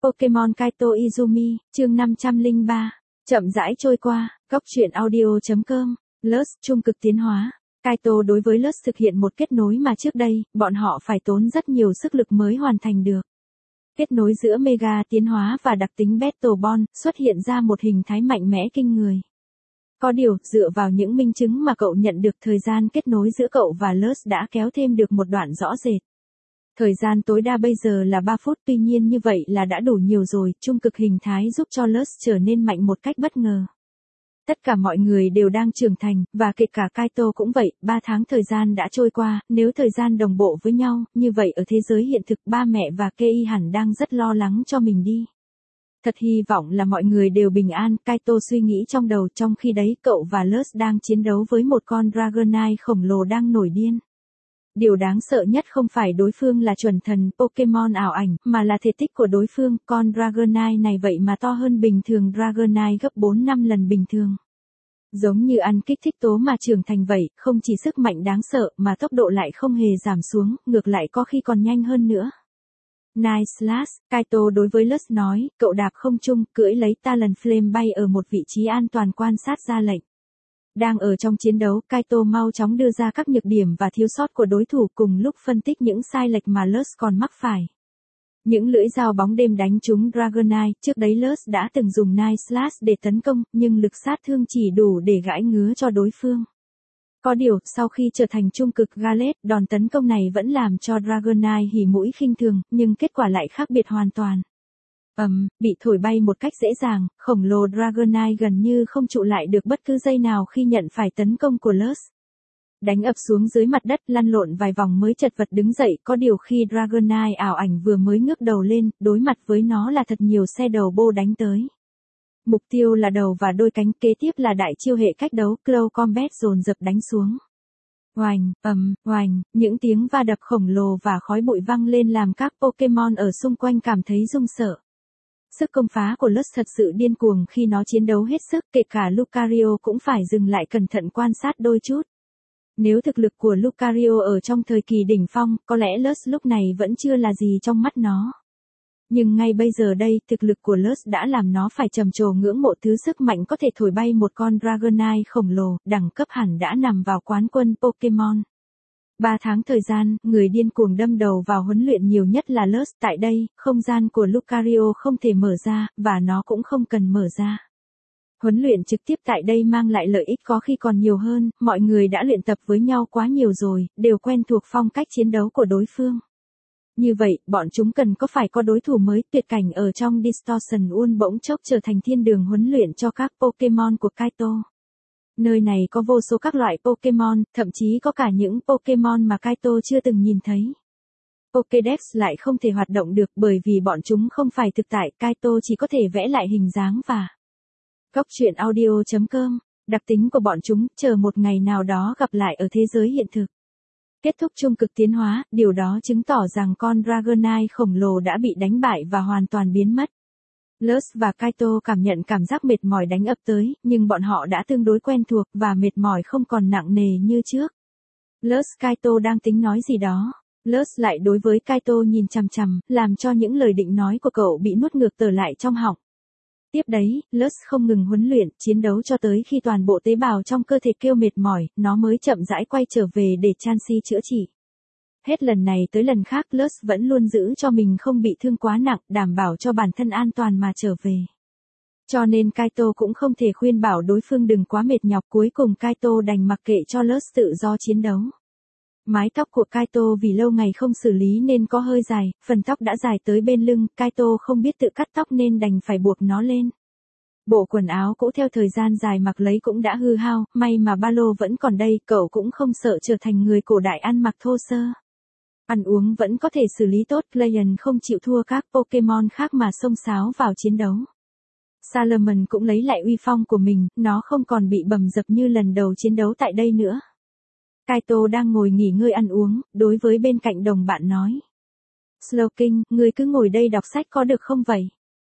Pokemon Kaito Izumi, chương 503. Chậm rãi trôi qua, góc truyện audio.com, Lust trung cực tiến hóa. Kaito đối với Lust thực hiện một kết nối mà trước đây, bọn họ phải tốn rất nhiều sức lực mới hoàn thành được. Kết nối giữa Mega tiến hóa và đặc tính Battle Bond, xuất hiện ra một hình thái mạnh mẽ kinh người. Có điều, dựa vào những minh chứng mà cậu nhận được, thời gian kết nối giữa cậu và Lust đã kéo thêm được một đoạn rõ rệt. Thời gian tối đa bây giờ là 3 phút, tuy nhiên như vậy là đã đủ nhiều rồi, trung cực hình thái giúp cho Lust trở nên mạnh một cách bất ngờ. Tất cả mọi người đều đang trưởng thành, và kể cả Kaito cũng vậy, 3 tháng thời gian đã trôi qua, nếu thời gian đồng bộ với nhau, như vậy ở thế giới hiện thực ba mẹ và Kei hẳn đang rất lo lắng cho mình đi. Thật hy vọng là mọi người đều bình an, Kaito suy nghĩ trong đầu, trong khi đấy cậu và Lust đang chiến đấu với một con Dragonite khổng lồ đang nổi điên. Điều đáng sợ nhất không phải đối phương là chuẩn thần Pokemon ảo ảnh, mà là thể tích của đối phương, con Dragonite này vậy mà to hơn bình thường Dragonite gấp 4-5 lần bình thường. Giống như ăn kích thích tố mà trưởng thành vậy, không chỉ sức mạnh đáng sợ mà tốc độ lại không hề giảm xuống, ngược lại có khi còn nhanh hơn nữa. Nice Slash, Kaito đối với Lust nói, cậu đạp không trung, cưỡi lấy Talonflame bay ở một vị trí an toàn quan sát ra lệnh. Đang ở trong chiến đấu, Kaito mau chóng đưa ra các nhược điểm và thiếu sót của đối thủ, cùng lúc phân tích những sai lệch mà Lust còn mắc phải. Những lưỡi dao bóng đêm đánh trúng Dragonite, trước đấy Lust đã từng dùng Night Slash để tấn công, nhưng lực sát thương chỉ đủ để gãi ngứa cho đối phương. Có điều, sau khi trở thành trung cực Gallade, đòn tấn công này vẫn làm cho Dragonite hỉ mũi khinh thường, nhưng kết quả lại khác biệt hoàn toàn. Bị thổi bay một cách dễ dàng, khổng lồ Dragonite gần như không trụ lại được bất cứ giây nào khi nhận phải tấn công của Lust. Đánh ập xuống dưới mặt đất, lăn lộn vài vòng mới chật vật đứng dậy, có điều khi Dragonite ảo ảnh vừa mới ngước đầu lên, đối mặt với nó là thật nhiều xe đầu bô đánh tới. Mục tiêu là đầu và đôi cánh, kế tiếp là đại chiêu hệ cách đấu, Claw Combat dồn dập đánh xuống. Oành, oành, những tiếng va đập khổng lồ và khói bụi văng lên làm các Pokemon ở xung quanh cảm thấy run sợ. Sức công phá của Lust thật sự điên cuồng khi nó chiến đấu hết sức, kể cả Lucario cũng phải dừng lại cẩn thận quan sát đôi chút. Nếu thực lực của Lucario ở trong thời kỳ đỉnh phong, có lẽ Lust lúc này vẫn chưa là gì trong mắt nó. Nhưng ngay bây giờ đây, thực lực của Lust đã làm nó phải trầm trồ ngưỡng mộ thứ sức mạnh có thể thổi bay một con Dragonite khổng lồ, đẳng cấp hẳn đã nằm vào quán quân Pokemon. 3 tháng thời gian, người điên cuồng đâm đầu vào huấn luyện nhiều nhất là Lust, tại đây, không gian của Lucario không thể mở ra, và nó cũng không cần mở ra. Huấn luyện trực tiếp tại đây mang lại lợi ích có khi còn nhiều hơn, mọi người đã luyện tập với nhau quá nhiều rồi, đều quen thuộc phong cách chiến đấu của đối phương. Như vậy, bọn chúng cần phải có đối thủ mới, tuyệt cảnh ở trong Distortion World bỗng chốc trở thành thiên đường huấn luyện cho các Pokemon của Kaito. Nơi này có vô số các loại Pokemon, thậm chí có cả những Pokemon mà Kaito chưa từng nhìn thấy. Pokédex lại không thể hoạt động được bởi vì bọn chúng không phải thực tại, Kaito chỉ có thể vẽ lại hình dáng và góc truyện audio.com, đặc tính của bọn chúng, chờ một ngày nào đó gặp lại ở thế giới hiện thực. Kết thúc trung cực tiến hóa, điều đó chứng tỏ rằng con Dragonite khổng lồ đã bị đánh bại và hoàn toàn biến mất. Lust và Kaito cảm nhận cảm giác mệt mỏi đánh ập tới, nhưng bọn họ đã tương đối quen thuộc và mệt mỏi không còn nặng nề như trước. Lust, Kaito đang tính nói gì đó. Lust lại đối với Kaito nhìn chằm chằm, làm cho những lời định nói của cậu bị nuốt ngược trở lại trong họng. Tiếp đấy, Lust không ngừng huấn luyện, chiến đấu cho tới khi toàn bộ tế bào trong cơ thể kêu mệt mỏi, nó mới chậm rãi quay trở về để Chansey chữa trị. Hết lần này tới lần khác, Lust vẫn luôn giữ cho mình không bị thương quá nặng, đảm bảo cho bản thân an toàn mà trở về. Cho nên Kaito cũng không thể khuyên bảo đối phương đừng quá mệt nhọc, cuối cùng Kaito đành mặc kệ cho Lust tự do chiến đấu. Mái tóc của Kaito vì lâu ngày không xử lý nên có hơi dài, phần tóc đã dài tới bên lưng, Kaito không biết tự cắt tóc nên đành phải buộc nó lên. Bộ quần áo cũ theo thời gian dài mặc lấy cũng đã hư hao, may mà ba lô vẫn còn đây, cậu cũng không sợ trở thành người cổ đại ăn mặc thô sơ. Ăn uống vẫn có thể xử lý tốt, Playan không chịu thua các Pokemon khác mà xông xáo vào chiến đấu. Salomon cũng lấy lại uy phong của mình, nó không còn bị bầm dập như lần đầu chiến đấu tại đây nữa. Kaito đang ngồi nghỉ ngơi ăn uống, đối với bên cạnh đồng bạn nói. Slowking, ngươi cứ ngồi đây đọc sách có được không vậy?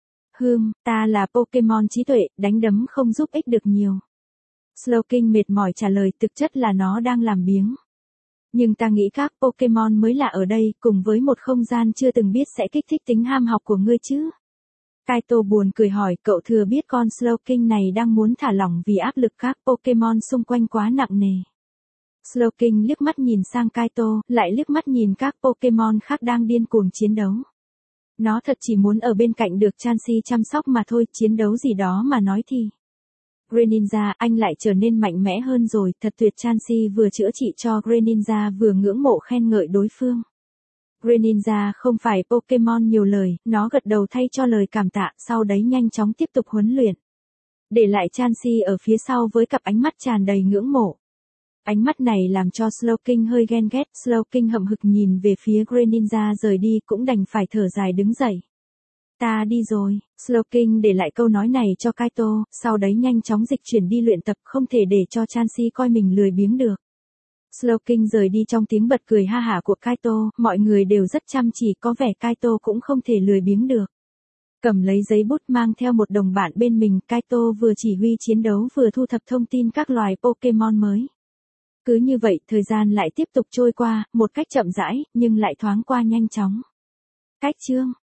Ta là Pokemon trí tuệ, đánh đấm không giúp ích được nhiều. Slowking mệt mỏi trả lời, thực chất là nó đang làm biếng. Nhưng ta nghĩ các Pokemon mới lạ ở đây, cùng với một không gian chưa từng biết sẽ kích thích tính ham học của ngươi chứ. Kaito buồn cười hỏi, cậu thừa biết con Slowking này đang muốn thả lỏng vì áp lực các Pokemon xung quanh quá nặng nề. Slowking liếc mắt nhìn sang Kaito, lại liếc mắt nhìn các Pokemon khác đang điên cuồng chiến đấu. Nó thật chỉ muốn ở bên cạnh được Chansey chăm sóc mà thôi, chiến đấu gì đó mà nói thì. Greninja, anh lại trở nên mạnh mẽ hơn rồi, thật tuyệt. Chansey vừa chữa trị cho Greninja vừa ngưỡng mộ khen ngợi đối phương. Greninja không phải Pokemon nhiều lời, nó gật đầu thay cho lời cảm tạ, sau đấy nhanh chóng tiếp tục huấn luyện. Để lại Chansey ở phía sau với cặp ánh mắt tràn đầy ngưỡng mộ. Ánh mắt này làm cho Slowking hơi ghen ghét, Slowking hậm hực nhìn về phía Greninja rời đi cũng đành phải thở dài đứng dậy. Ta đi rồi, Slowking để lại câu nói này cho Kaito, sau đấy nhanh chóng dịch chuyển đi luyện tập, không thể để cho Chansey coi mình lười biếng được. Slowking rời đi trong tiếng bật cười ha hả của Kaito, mọi người đều rất chăm chỉ, có vẻ Kaito cũng không thể lười biếng được. Cầm lấy giấy bút mang theo một đồng bạn bên mình, Kaito vừa chỉ huy chiến đấu vừa thu thập thông tin các loài Pokemon mới. Cứ như vậy, thời gian lại tiếp tục trôi qua, một cách chậm rãi, nhưng lại thoáng qua nhanh chóng. Cách chương